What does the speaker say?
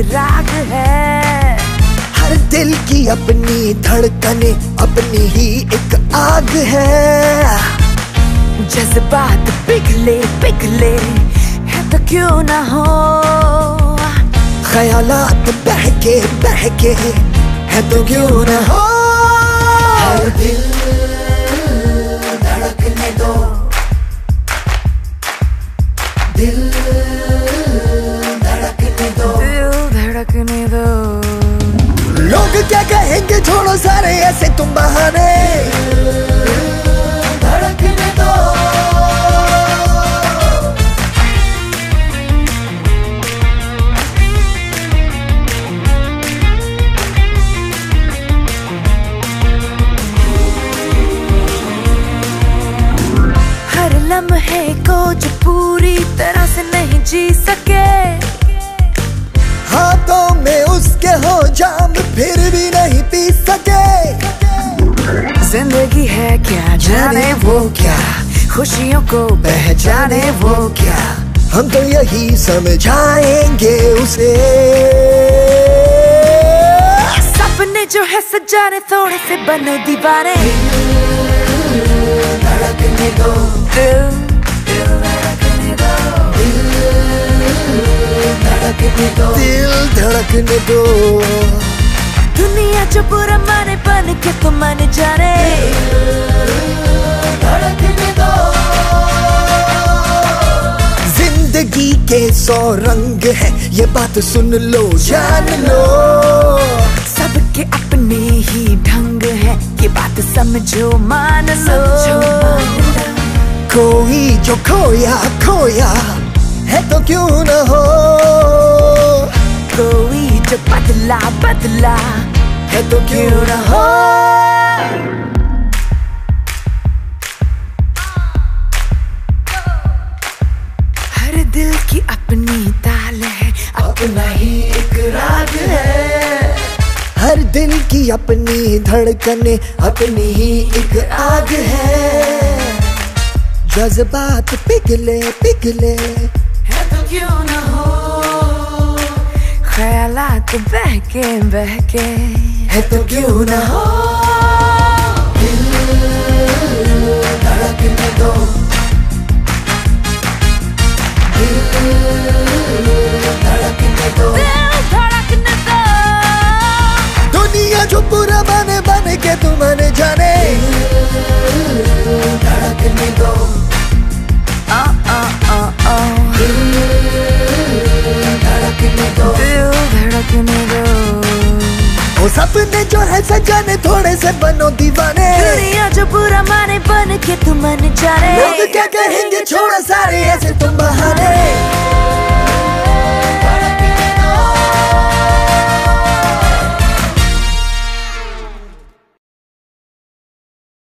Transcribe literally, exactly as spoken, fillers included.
राग है। हर दिल की अपनी धड़कने, अपनी ही एक आग है। जज्बात पिघले पिघले है तो क्यों ना हो, ख्यालात बहके बहके है तो क्यों ना हो। हर दिल धड़कने दो, दिल धड़कने दो, दिल धड़कने दो। लोग क्या कहेंगे छोड़ो सारे ऐसे तुम बहाने, धड़कने दो। हर लम्हे को जो पूरी तरह से नहीं जी सके, हाथों में उसके हो जाम फिर भी नहीं पी सके। जिंदगी है क्या जाने वो क्या, खुशियों को पहचाने वो क्या। हम तो यही समझाएंगे उसे, सपने जो है सजाने थोड़े से बनो दीवाने। धड़कने दो, दिल दिल धड़कने दो, धड़कने दो, दिल धड़कने दो। दुनिया जो बुरा माने बन के तो मन जाने, धड़कने दो। जिंदगी के सौ रंग है ये बात सुन लो जान लो, सबके अपने ही ढंग है ये बात समझो मान लो। कोई जो खोया खोया है तो क्यों न हो, कोई जो बदला बदला है तो क्यों न हो। हर दिल की अपनी ताल है, अपना ही एक राग है। हर दिल की अपनी धड़कने, अपनी ही एक आग है। जज्बात पिघले पिघले है तो क्यों ना हो, ख्यालात बहके बहके है तो क्यों ना हो। दिल धड़कने दो, दिल धड़कने दो, दिल धड़कने दो। दुनिया जो पूरा बने बने के तुम न जाने, धड़कने दो। आ आ आ आ धड़कने दो, दिल धड़कने दो। वो सपने जो है सजाने थोड़े से बनो दीवाने, दुनिया जो बुरा माने बन के तुम मन जाने। लोग क्या कहेंगे छोड़ो सारे ऐसे तुम बहाने।